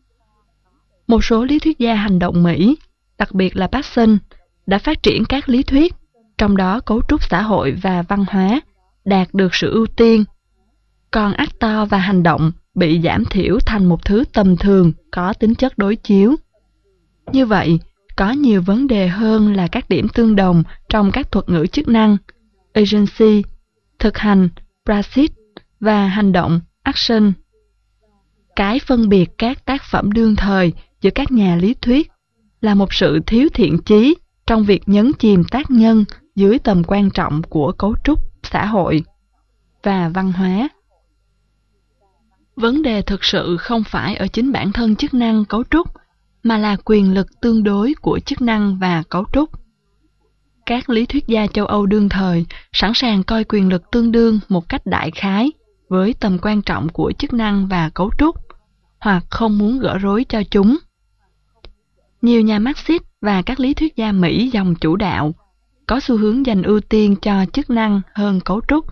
Một số lý thuyết gia hành động Mỹ, đặc biệt là Paxson, đã phát triển các lý thuyết, trong đó cấu trúc xã hội và văn hóa, đạt được sự ưu tiên. Còn actor và hành động bị giảm thiểu thành một thứ tầm thường có tính chất đối chiếu. Như vậy, có nhiều vấn đề hơn là các điểm tương đồng trong các thuật ngữ chức năng, agency, thực hành, praxis và hành động, action. Cái phân biệt các tác phẩm đương thời giữa các nhà lý thuyết là một sự thiếu thiện chí trong việc nhấn chìm tác nhân dưới tầm quan trọng của cấu trúc xã hội và văn hóa. Vấn đề thực sự không phải ở chính bản thân chức năng cấu trúc, mà là quyền lực tương đối của chức năng và cấu trúc. Các lý thuyết gia châu Âu đương thời sẵn sàng coi quyền lực tương đương một cách đại khái với tầm quan trọng của chức năng và cấu trúc, hoặc không muốn gỡ rối cho chúng. Nhiều nhà Marxist và các lý thuyết gia Mỹ dòng chủ đạo có xu hướng dành ưu tiên cho chức năng hơn cấu trúc.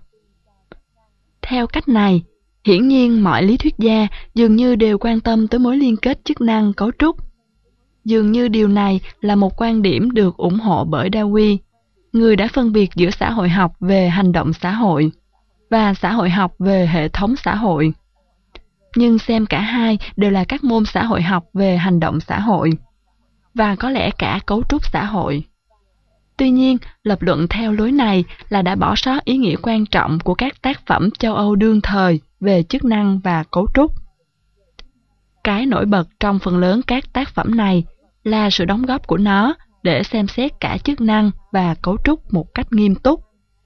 Theo cách này, hiển nhiên mọi lý thuyết gia dường như đều quan tâm tới mối liên kết chức năng cấu trúc. Dường như điều này là một quan điểm được ủng hộ bởi Dewey, người đã phân biệt giữa xã hội học về hành động xã hội và xã hội học về hệ thống xã hội. Nhưng xem cả hai đều là các môn xã hội học về hành động xã hội, và có lẽ cả cấu trúc xã hội. Tuy nhiên, lập luận theo lối này là đã bỏ sót ý nghĩa quan trọng của các tác phẩm châu Âu đương thời về chức năng và cấu trúc. Cái nổi bật trong phần lớn các tác phẩm này là sự đóng góp của nó để xem xét cả chức năng và cấu trúc một cách nghiêm túc.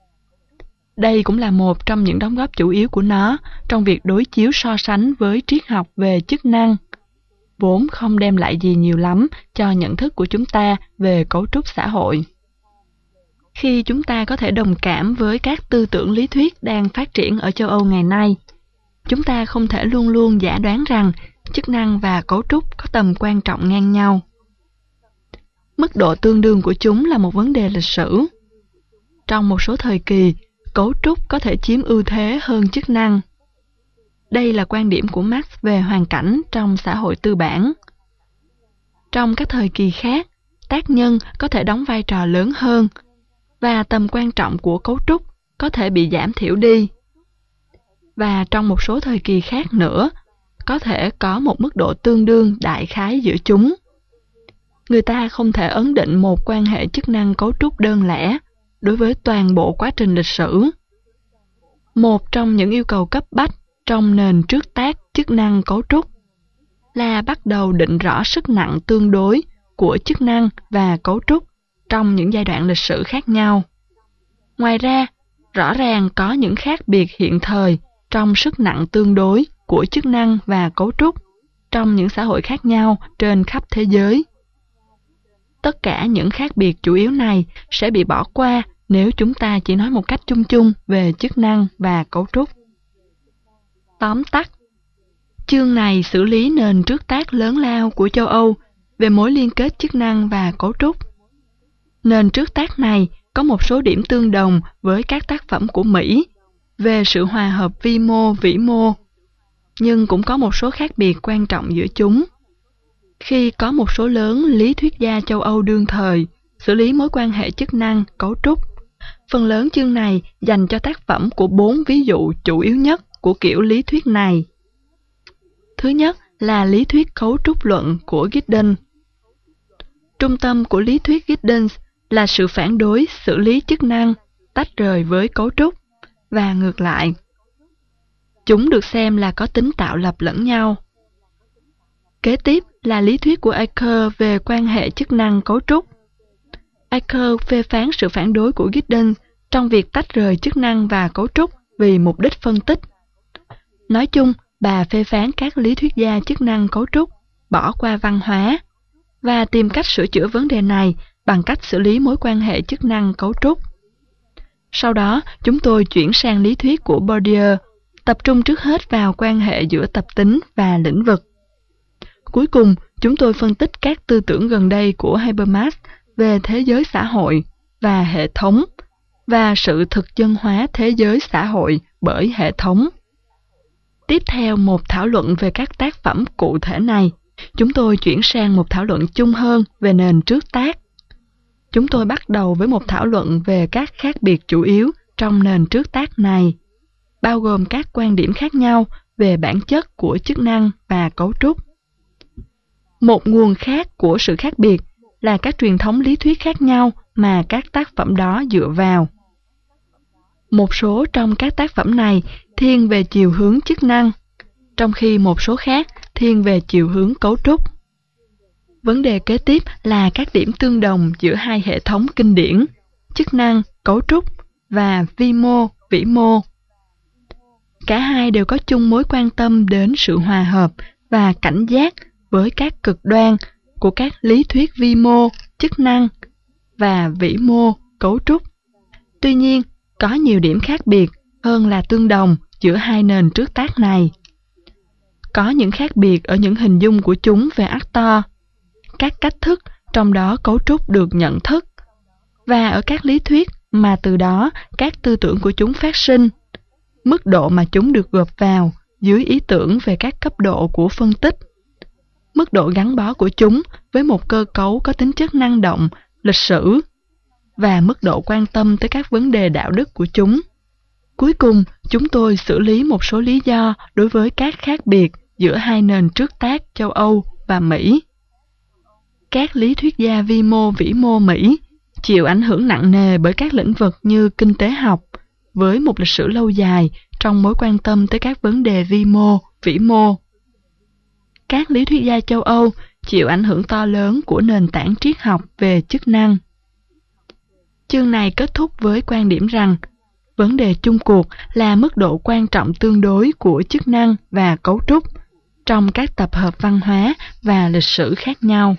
Đây cũng là một trong những đóng góp chủ yếu của nó trong việc đối chiếu so sánh với triết học về chức năng, vốn không đem lại gì nhiều lắm cho nhận thức của chúng ta về cấu trúc xã hội. Khi chúng ta có thể đồng cảm với các tư tưởng lý thuyết đang phát triển ở châu Âu ngày nay, chúng ta không thể luôn luôn giả đoán rằng chức năng và cấu trúc có tầm quan trọng ngang nhau. Mức độ tương đương của chúng là một vấn đề lịch sử. Trong một số thời kỳ, cấu trúc có thể chiếm ưu thế hơn chức năng. Đây là quan điểm của Marx về hoàn cảnh trong xã hội tư bản. Trong các thời kỳ khác, tác nhân có thể đóng vai trò lớn hơn, và tầm quan trọng của cấu trúc có thể bị giảm thiểu đi. Và trong một số thời kỳ khác nữa, có thể có một mức độ tương đương đại khái giữa chúng. Người ta không thể ấn định một quan hệ chức năng cấu trúc đơn lẻ đối với toàn bộ quá trình lịch sử. Một trong những yêu cầu cấp bách trong nền trước tác chức năng cấu trúc là bắt đầu định rõ sức nặng tương đối của chức năng và cấu trúc trong những giai đoạn lịch sử khác nhau. Ngoài ra, rõ ràng có những khác biệt hiện thời trong sức nặng tương đối của chức năng và cấu trúc trong những xã hội khác nhau trên khắp thế giới. Tất cả những khác biệt chủ yếu này sẽ bị bỏ qua nếu chúng ta chỉ nói một cách chung chung về chức năng và cấu trúc. Tóm tắt, chương này xử lý nền trước tác lớn lao của châu Âu về mối liên kết chức năng và cấu trúc. Nền trước tác này có một số điểm tương đồng với các tác phẩm của Mỹ về sự hòa hợp vi mô vĩ mô, nhưng cũng có một số khác biệt quan trọng giữa chúng. Khi có một số lớn lý thuyết gia châu Âu đương thời xử lý mối quan hệ chức năng, cấu trúc, phần lớn chương này dành cho tác phẩm của 4 ví dụ chủ yếu nhất của kiểu lý thuyết này. Thứ nhất là lý thuyết cấu trúc luận của Giddens. Trung tâm của lý thuyết Giddens là sự phản đối xử lý chức năng tách rời với cấu trúc, và ngược lại. Chúng được xem là có tính tạo lập lẫn nhau. Kế tiếp là lý thuyết của Acker về quan hệ chức năng cấu trúc. Acker phê phán sự phản đối của Giddens trong việc tách rời chức năng và cấu trúc vì mục đích phân tích. Nói chung, bà phê phán các lý thuyết gia chức năng cấu trúc bỏ qua văn hóa và tìm cách sửa chữa vấn đề này bằng cách xử lý mối quan hệ chức năng cấu trúc. Sau đó, chúng tôi chuyển sang lý thuyết của Bourdieu, tập trung trước hết vào quan hệ giữa tập tính và lĩnh vực. Cuối cùng, chúng tôi phân tích các tư tưởng gần đây của Habermas về thế giới xã hội và hệ thống, và sự thực dân hóa thế giới xã hội bởi hệ thống. Tiếp theo một thảo luận về các tác phẩm cụ thể này, chúng tôi chuyển sang một thảo luận chung hơn về nền trước tác. Chúng tôi bắt đầu với một thảo luận về các khác biệt chủ yếu trong nền trước tác này, bao gồm các quan điểm khác nhau về bản chất của chức năng và cấu trúc. Một nguồn khác của sự khác biệt là các truyền thống lý thuyết khác nhau mà các tác phẩm đó dựa vào. Một số trong các tác phẩm này thiên về chiều hướng chức năng, trong khi một số khác thiên về chiều hướng cấu trúc. Vấn đề kế tiếp là các điểm tương đồng giữa hai hệ thống kinh điển, chức năng, cấu trúc và vi mô, vĩ mô. Cả hai đều có chung mối quan tâm đến sự hòa hợp và cảnh giác với các cực đoan của các lý thuyết vi mô, chức năng và vĩ mô, cấu trúc. Tuy nhiên, có nhiều điểm khác biệt hơn là tương đồng giữa hai nền trước tác này. Có những khác biệt ở những hình dung của chúng về actor, các cách thức trong đó cấu trúc được nhận thức, và ở các lý thuyết mà từ đó các tư tưởng của chúng phát sinh, mức độ mà chúng được gộp vào dưới ý tưởng về các cấp độ của phân tích, mức độ gắn bó của chúng với một cơ cấu có tính chất năng động, lịch sử, và mức độ quan tâm tới các vấn đề đạo đức của chúng. Cuối cùng, chúng tôi xử lý một số lý do đối với các khác biệt giữa hai nền trước tác châu Âu và Mỹ. Các lý thuyết gia vi mô vĩ mô Mỹ chịu ảnh hưởng nặng nề bởi các lĩnh vực như kinh tế học, với một lịch sử lâu dài trong mối quan tâm tới các vấn đề vi mô, vĩ mô. Các lý thuyết gia châu Âu chịu ảnh hưởng to lớn của nền tảng triết học về chức năng. Chương này kết thúc với quan điểm rằng vấn đề chung cuộc là mức độ quan trọng tương đối của chức năng và cấu trúc trong các tập hợp văn hóa và lịch sử khác nhau.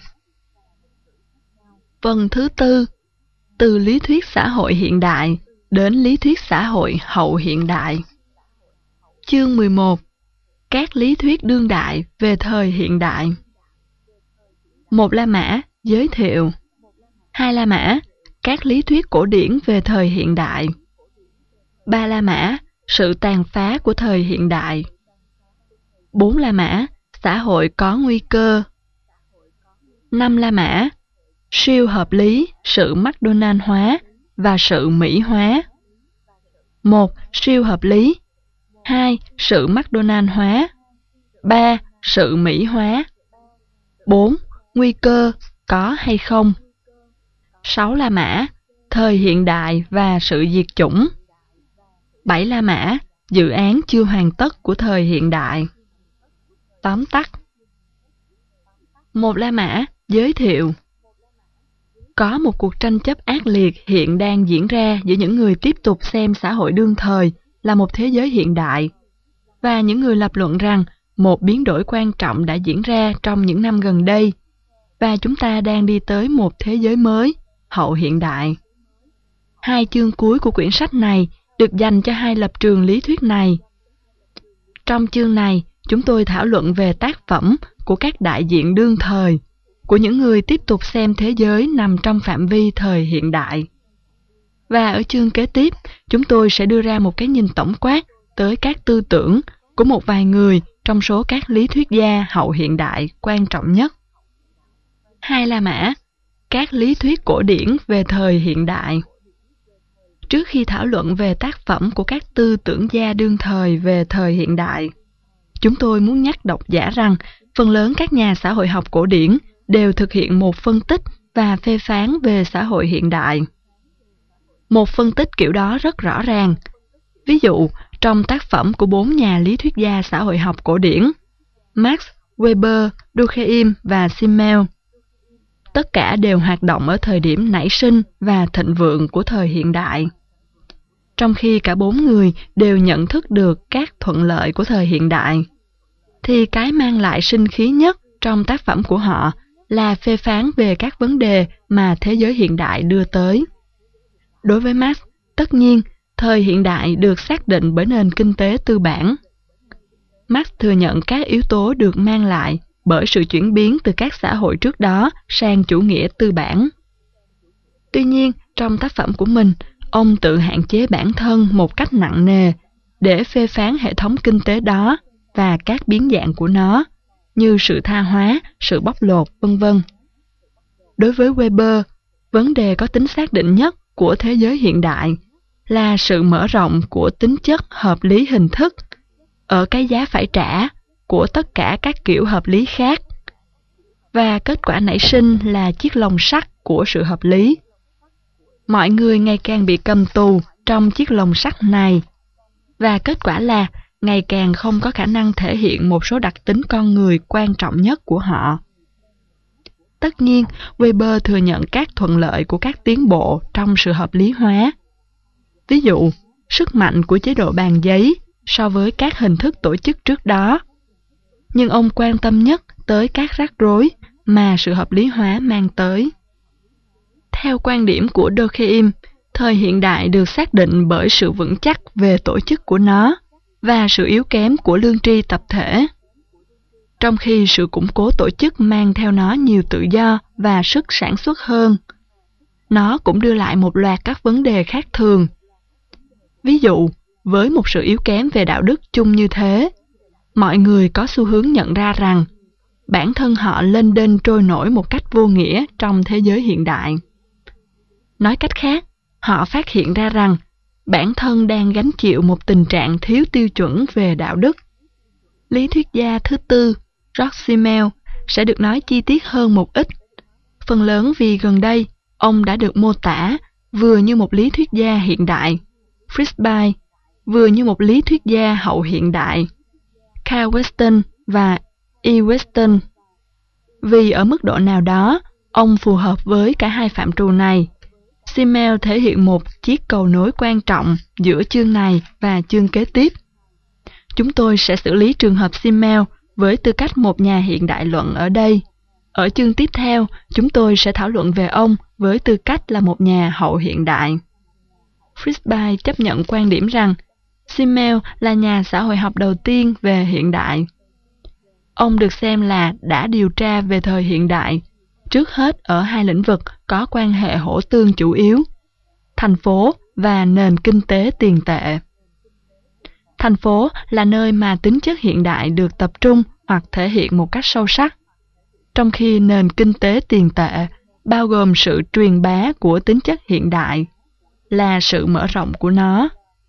Phần thứ tư, từ lý thuyết xã hội hiện đại đến lý thuyết xã hội hậu hiện đại. Chương 11. Các lý thuyết đương đại về thời hiện đại. 1 La Mã, giới thiệu. 2 La Mã, các lý thuyết cổ điển về thời hiện đại. 3 La Mã, sự tàn phá của thời hiện đại. 4 La Mã, xã hội có nguy cơ. 5 La Mã, siêu hợp lý, sự McDonald hóa và sự Mỹ hóa. 1. Siêu hợp lý. 2. Sự McDonald hóa. 3. Sự Mỹ hóa. 4. Nguy cơ, có hay không. 6 La Mã, thời hiện đại và sự diệt chủng. 7 La Mã, dự án chưa hoàn tất của thời hiện đại. Tóm tắt. 1 La Mã, giới thiệu. Có một cuộc tranh chấp ác liệt hiện đang diễn ra giữa những người tiếp tục xem xã hội đương thời là một thế giới hiện đại, và những người lập luận rằng một biến đổi quan trọng đã diễn ra trong những năm gần đây, và chúng ta đang đi tới một thế giới mới, hậu hiện đại. 2 chương cuối của quyển sách này được dành cho 2 lập trường lý thuyết này. Trong chương này, chúng tôi thảo luận về tác phẩm của các đại diện đương thời, của những người tiếp tục xem thế giới nằm trong phạm vi thời hiện đại. Và ở chương kế tiếp, chúng tôi sẽ đưa ra một cái nhìn tổng quát tới các tư tưởng của một vài người trong số các lý thuyết gia hậu hiện đại quan trọng nhất. 2 La Mã, các lý thuyết cổ điển về thời hiện đại. Trước khi thảo luận về tác phẩm của các tư tưởng gia đương thời về thời hiện đại, chúng tôi muốn nhắc độc giả rằng phần lớn các nhà xã hội học cổ điển đều thực hiện một phân tích và phê phán về xã hội hiện đại. Một phân tích kiểu đó rất rõ ràng. Ví dụ, trong tác phẩm của 4 nhà lý thuyết gia xã hội học cổ điển, Marx, Weber, Durkheim và Simmel, tất cả đều hoạt động ở thời điểm nảy sinh và thịnh vượng của thời hiện đại. Trong khi cả 4 người đều nhận thức được các thuận lợi của thời hiện đại, thì cái mang lại sinh khí nhất trong tác phẩm của họ là phê phán về các vấn đề mà thế giới hiện đại đưa tới. Đối với Marx, tất nhiên, thời hiện đại được xác định bởi nền kinh tế tư bản. Marx thừa nhận các yếu tố được mang lại bởi sự chuyển biến từ các xã hội trước đó sang chủ nghĩa tư bản. Tuy nhiên, trong tác phẩm của mình, ông tự hạn chế bản thân một cách nặng nề để phê phán hệ thống kinh tế đó và các biến dạng của nó, như sự tha hóa, sự bóc lột, v.v. Đối với Weber, vấn đề có tính xác định nhất của thế giới hiện đại là sự mở rộng của tính chất hợp lý hình thức ở cái giá phải trả của tất cả các kiểu hợp lý khác, và kết quả nảy sinh là chiếc lồng sắt của sự hợp lý. Mọi người ngày càng bị cầm tù trong chiếc lồng sắt này, và kết quả là ngày càng không có khả năng thể hiện một số đặc tính con người quan trọng nhất của họ. Tất nhiên, Weber thừa nhận các thuận lợi của các tiến bộ trong sự hợp lý hóa. Ví dụ, sức mạnh của chế độ bàn giấy so với các hình thức tổ chức trước đó. Nhưng ông quan tâm nhất tới các rắc rối mà sự hợp lý hóa mang tới. Theo quan điểm của Durkheim, thời hiện đại được xác định bởi sự vững chắc về tổ chức của nó và sự yếu kém của lương tri tập thể, trong khi sự củng cố tổ chức mang theo nó nhiều tự do và sức sản xuất hơn. Nó cũng đưa lại một loạt các vấn đề khác thường. Ví dụ, với một sự yếu kém về đạo đức chung như thế, mọi người có xu hướng nhận ra rằng bản thân họ lênh đênh trôi nổi một cách vô nghĩa trong thế giới hiện đại. Nói cách khác, họ phát hiện ra rằng bản thân đang gánh chịu một tình trạng thiếu tiêu chuẩn về đạo đức. Lý thuyết gia thứ tư, George Simmel, sẽ được nói chi tiết hơn một ít, phần lớn vì gần đây ông đã được mô tả vừa như một lý thuyết gia hiện đại, Frisby, vừa như một lý thuyết gia hậu hiện đại, Carl Weston và E. Weston. Vì ở mức độ nào đó, ông phù hợp với cả hai phạm trù này. Simmel thể hiện một chiếc cầu nối quan trọng giữa chương này và chương kế tiếp. Chúng tôi sẽ xử lý trường hợp Simmel với tư cách một nhà hiện đại luận ở đây. Ở chương tiếp theo, chúng tôi sẽ thảo luận về ông với tư cách là một nhà hậu hiện đại. Frisby chấp nhận quan điểm rằng Simmel là nhà xã hội học đầu tiên về hiện đại. Ông được xem là đã điều tra về thời hiện đại, trước hết ở hai lĩnh vực có quan hệ hỗ tương chủ yếu, thành phố và nền kinh tế tiền tệ. Thành phố là nơi mà tính chất hiện đại được tập trung hoặc thể hiện một cách sâu sắc, trong khi nền kinh tế tiền tệ bao gồm sự truyền bá của tính chất hiện đại, là sự mở rộng của nó.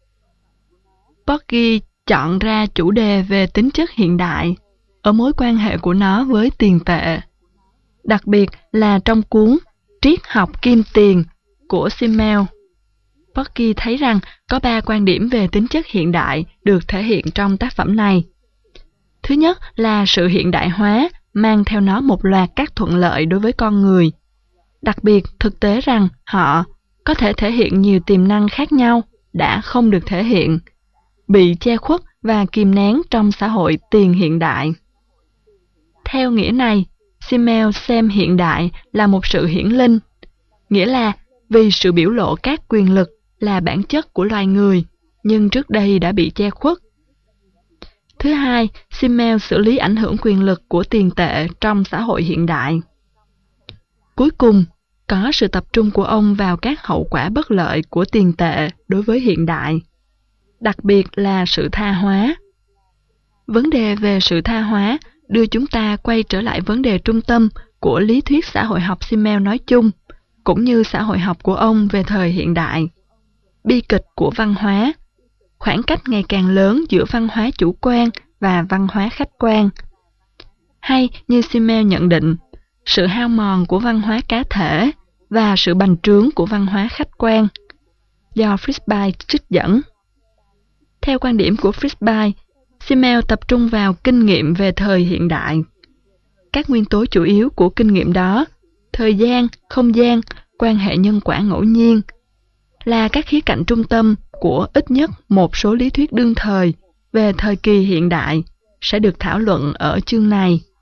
Porgy chọn ra chủ đề về tính chất hiện đại ở mối quan hệ của nó với tiền tệ, đặc biệt là trong cuốn Triết học kim tiền của Simmel. Porgy thấy rằng có 3 quan điểm về tính chất hiện đại được thể hiện trong tác phẩm này. Thứ nhất là sự hiện đại hóa mang theo nó một loạt các thuận lợi đối với con người, đặc biệt thực tế rằng họ có thể thể hiện nhiều tiềm năng khác nhau đã không được thể hiện, bị che khuất và kìm nén trong xã hội tiền hiện đại. Theo nghĩa này, Simmel xem hiện đại là một sự hiển linh, nghĩa là vì sự biểu lộ các quyền lực là bản chất của loài người, nhưng trước đây đã bị che khuất. Thứ hai, Simmel xử lý ảnh hưởng quyền lực của tiền tệ trong xã hội hiện đại. Cuối cùng, có sự tập trung của ông vào các hậu quả bất lợi của tiền tệ đối với hiện đại, đặc biệt là sự tha hóa. Vấn đề về sự tha hóa đưa chúng ta quay trở lại vấn đề trung tâm của lý thuyết xã hội học Simmel nói chung, cũng như xã hội học của ông về thời hiện đại. Bi kịch của văn hóa, khoảng cách ngày càng lớn giữa văn hóa chủ quan và văn hóa khách quan. Hay như Simmel nhận định, sự hao mòn của văn hóa cá thể và sự bành trướng của văn hóa khách quan, do Frisby trích dẫn. Theo quan điểm của Frisby, Simmel tập trung vào kinh nghiệm về thời hiện đại. Các nguyên tố chủ yếu của kinh nghiệm đó, thời gian, không gian, quan hệ nhân quả ngẫu nhiên, là các khía cạnh trung tâm của ít nhất một số lý thuyết đương thời về thời kỳ hiện đại, sẽ được thảo luận ở chương này.